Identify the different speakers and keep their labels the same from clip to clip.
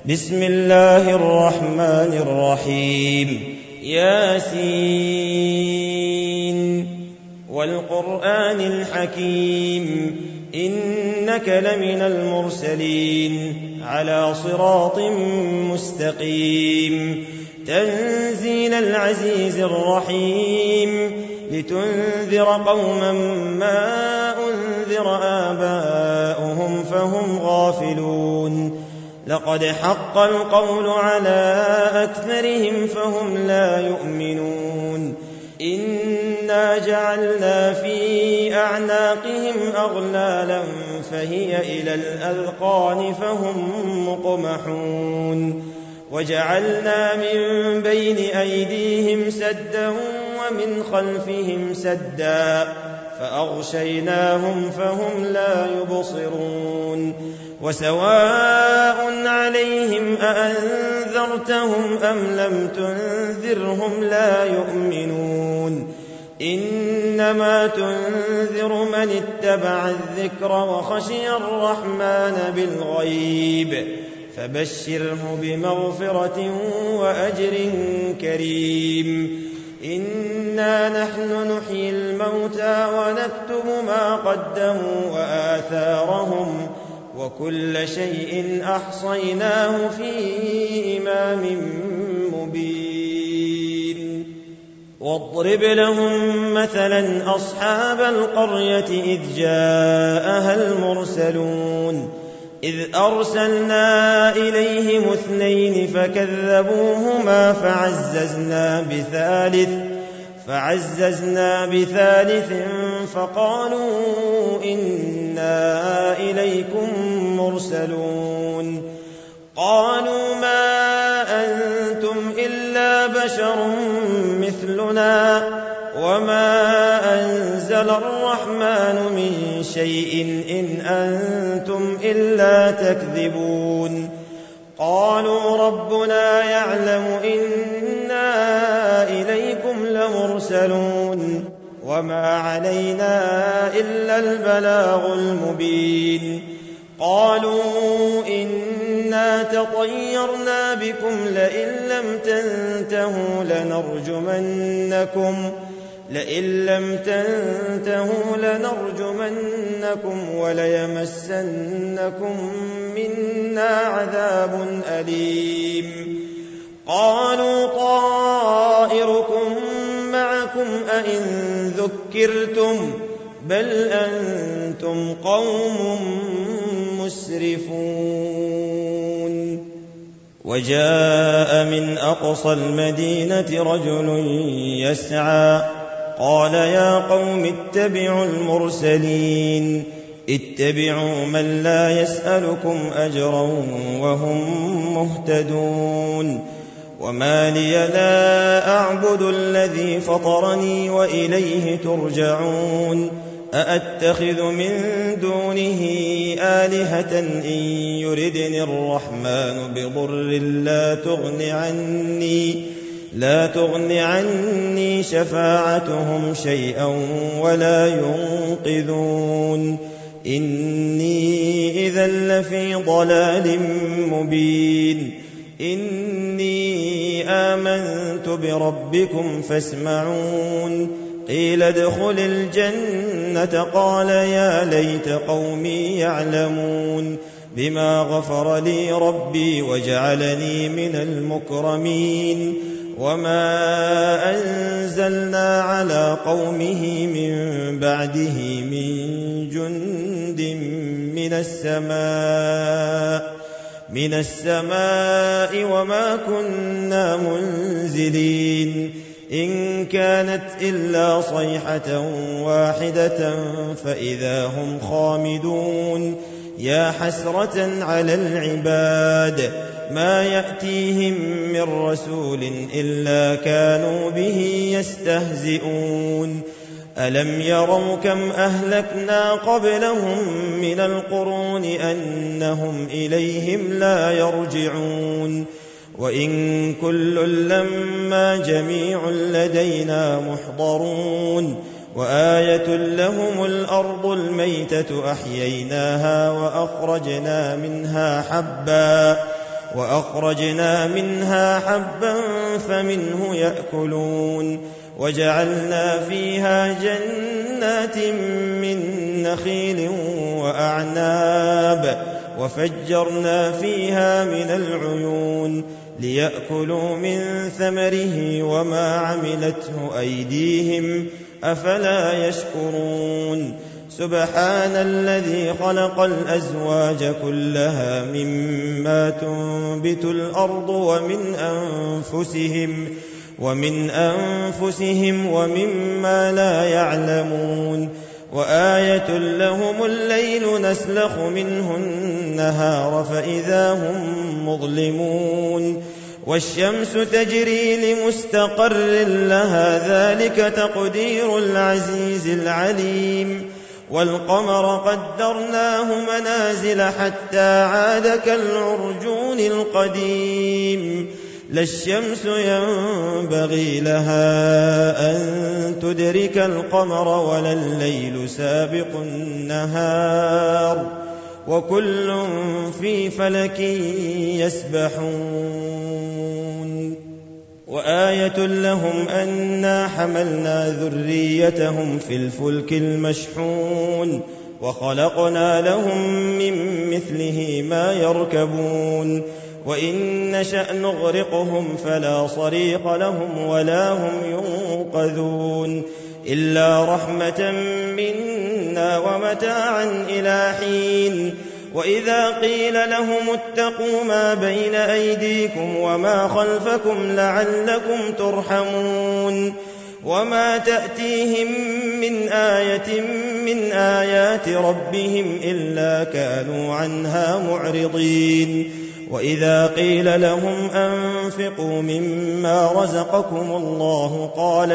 Speaker 1: بسم الله الرحمن الرحيم. ياسين والقرآن الحكيم إنك لمن المرسلين على صراط مستقيم تنزيل العزيز الرحيم لتنذر قوما ما أنذر آباؤهم فهم غافلون لقد حق القول على أكثرهم فهم لا يؤمنون إنا جعلنا في أعناقهم أغلالا فهي إلى الأذقان فهم مقمحون وجعلنا من بين أيديهم سدا ومن خلفهم سدا فأغشيناهم فهم لا يبصرون وسواء عليهم أأنذرتهم أم لم تنذرهم لا يؤمنون إنما تنذر من اتبع الذكر وخشي الرحمن بالغيب فبشره بمغفرة وأجر كريم إنا نحن نحيي الموتى ونكتب ما قدموا وآثارهم وكل شيء أحصيناه في إمام مبين واضرب لهم مثلا أصحاب القرية إذ جاءها المرسلون إذ أرسلنا إليهم 2 فكذبوهما فعززنا بثالث فقالوا إنا إليكم مرسلون قالوا ما أنتم إلا بشر مثلنا وما أنزل الرحمن من شيء إن أنتم إلا تكذبون قالوا ربنا يعلم إنا إليكم لمرسلون وما علينا إلا البلاغ المبين قالوا إنا تطيرنا بكم لئن لم تنتهوا لنرجمنكم وليمسنكم منا عذاب أليم قالوا طائركم معكم أئن ذكرتم بل أنتم قوم مسرفون وجاء من أقصى المدينة رجل يسعى قال يا قوم اتبعوا المرسلين اتبعوا من لا يسألكم أجرا وهم مهتدون وما لي لا أعبد الذي فطرني وإليه ترجعون أأتخذ من دونه آلهة إن يردني الرحمن بضر لا تغن عني شفاعتهم شيئا ولا ينقذون إني إذا لفي ضلال مبين إني آمنت بربكم فاسمعون قيل ادخل الجنة قال يا ليت قومي يعلمون بما غفر لي ربي وجعلني من المكرمين وما أنزلنا على قومه من بعده من جند من السماء وما كنا منزلين إن كانت إلا صيحة واحدة فإذا هم خامدون يا حسرة على العباد ما يأتيهم من رسول إلا كانوا به يستهزئون ألم يروا كم أهلكنا قبلهم من القرون أنهم إليهم لا يرجعون وإن كل لما جميع لدينا محضرون وآية لهم الأرض الميتة أحييناها وأخرجنا منها حبا وأخرجنا منها حبا فمنه يأكلون وجعلنا فيها جنات من نخيل وأعناب وفجرنا فيها من العيون ليأكلوا من ثمره وما عملته أيديهم أفلا يشكرون سبحان الذي خلق الأزواج كلها مما تنبت الأرض ومن أنفسهم ومما لا يعلمون وآية لهم الليل نسلخ منه النهار فإذا هم مظلمون والشمس تجري لمستقر لها ذلك تقدير العزيز العليم والقمر قدرناه منازل حتى عاد كالعرجون القديم لا الشمس ينبغي لها أن تدرك القمر ولا الليل سابق النهار وكل في فلك يسبحون وآية لهم أنا حملنا ذريتهم في الفلك المشحون وخلقنا لهم من مثله ما يركبون وإن نشأ نغرقهم فلا صريخ لهم ولا هم ينقذون إلا رحمة منا ومتاعا إلى حين وإذا قيل لهم اتقوا ما بين أيديكم وما خلفكم لعلكم ترحمون وما تأتيهم من آية من آيات ربهم إلا كانوا عنها معرضين وإذا قيل لهم أنفقوا مما رزقكم الله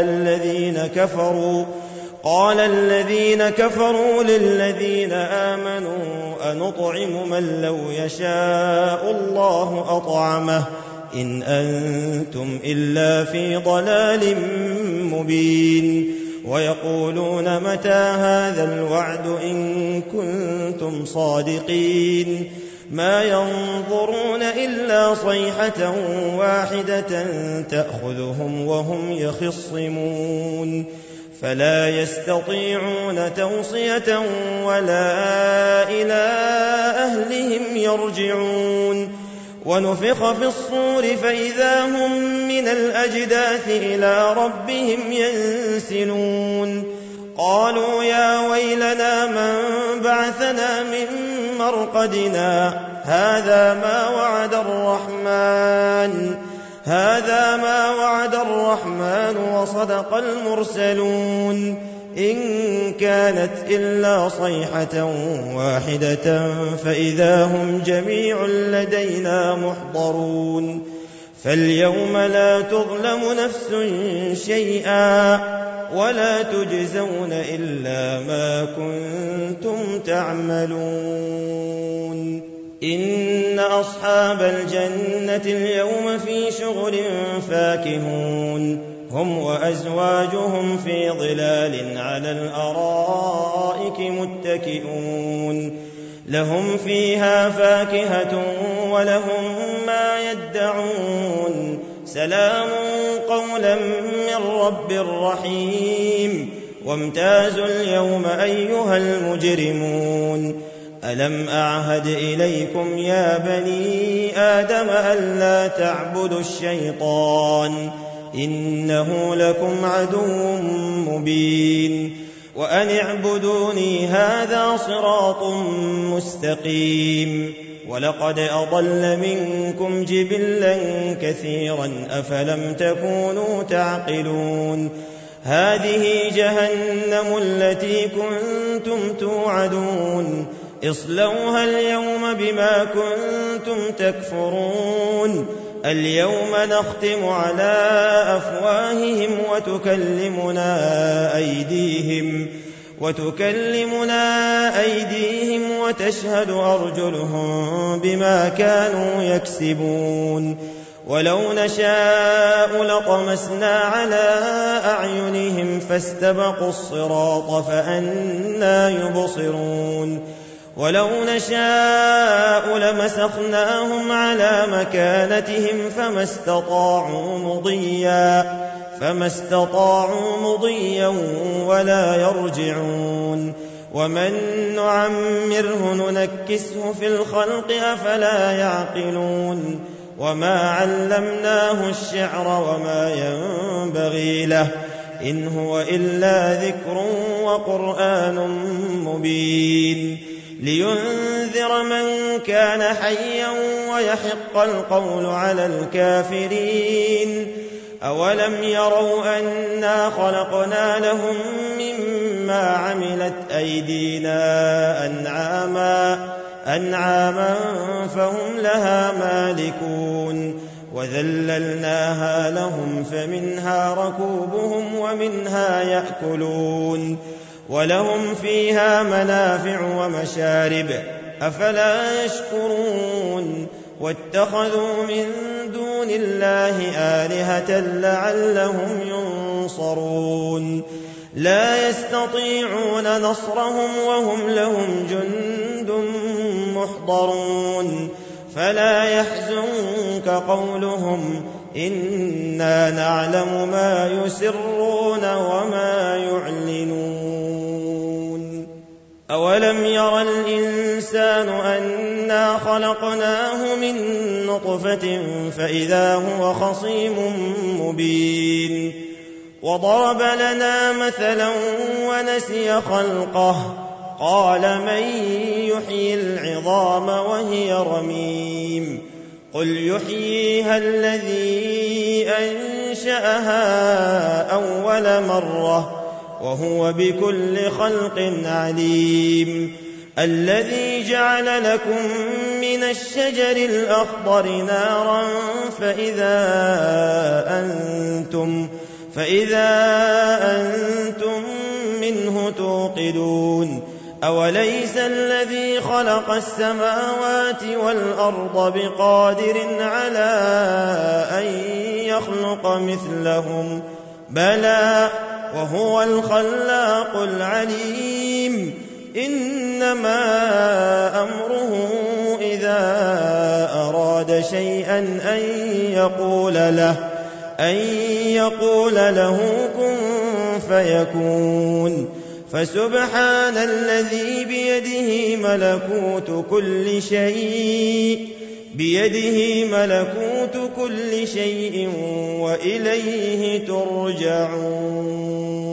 Speaker 1: قال الذين كفروا للذين آمنوا أنطعم من لو يشاء الله أطعمه إن أنتم إلا في ضلال مبين ويقولون متى هذا الوعد إن كنتم صادقين ما ينظرون إلا صيحة واحدة تأخذهم وهم يخصمون فلا يستطيعون توصية ولا إلى أهلهم يرجعون ونفخ في الصور فإذا هم من الأجداث إلى ربهم ينسلون قالوا يا ويلنا من بعثنا من مرقدنا هذا ما وعد الرحمن وصدق المرسلون إن كانت إلا صيحة واحدة فإذا هم جميع لدينا محضرون فاليوم لا تظلم نفس شيئا ولا تجزون إلا ما كنتم تعملون إن أصحاب الجنة اليوم في شغل فاكهون هم وأزواجهم في ظلال على الأرائك متكئون لهم فيها فاكهة ولهم ما يدعون سلام قولا من رب رحيم وامتازوا اليوم أيها المجرمون ألم أعهد إليكم يا بني آدم ألا تعبدوا الشيطان إنه لكم عدو مبين وأن اعبدوني هذا صراط مستقيم ولقد أضل منكم جبلا كثيرا أفلم تكونوا تعقلون هذه جهنم التي كنتم توعدون اصلوها اليوم بما كنتم تكفرون اليوم نختم على أفواههم وتكلمنا أيديهم وتشهد أرجلهم بما كانوا يكسبون ولو نشاء لطمسنا على أعينهم فاستبقوا الصراط فأنى يبصرون
Speaker 2: ولو نشاء لمسخناهم على مكانتهم فما استطاعوا مضيا ولا يرجعون ومن نعمره ننكسه في الخلق أفلا يعقلون وما علمناه الشعر وما ينبغي له إن هو إلا ذكر وقرآن مبين لينذر من كان حيا ويحق القول على الكافرين أولم يروا أنا خلقنا لهم مما عملت أيدينا أنعاما فهم لها مالكون وذللناها لهم فمنها ركوبهم ومنها يأكلون ولهم فيها منافع ومشارب أفلا يشكرون واتخذوا من دون الله آلهة لعلهم ينصرون لا يستطيعون نصرهم وهم لهم جند محضرون فلا يحزنك قولهم إنا نعلم ما يسرون وما يعلنون أولم ير الإنسان أنا خلقناه من نطفة فإذا هو خصيم مبين وضرب لنا مثلا ونسي خلقه قال من يحيي العظام وهي رميم قل يحييها الذي أنشأها أول مرة وهو بكل خلق عليم الذي جعل لكم من الشجر الأخضر نارا فإذا أنتم منه توقدون أوليس الذي خلق السماوات والأرض بقادر على أن يخلق مثلهم بلى وهو الخلاق العليم إنما أمره إذا أراد شيئا أن يقول له كن فيكون فسبحان الذي بيده ملكوت كل شيء وإليه ترجعون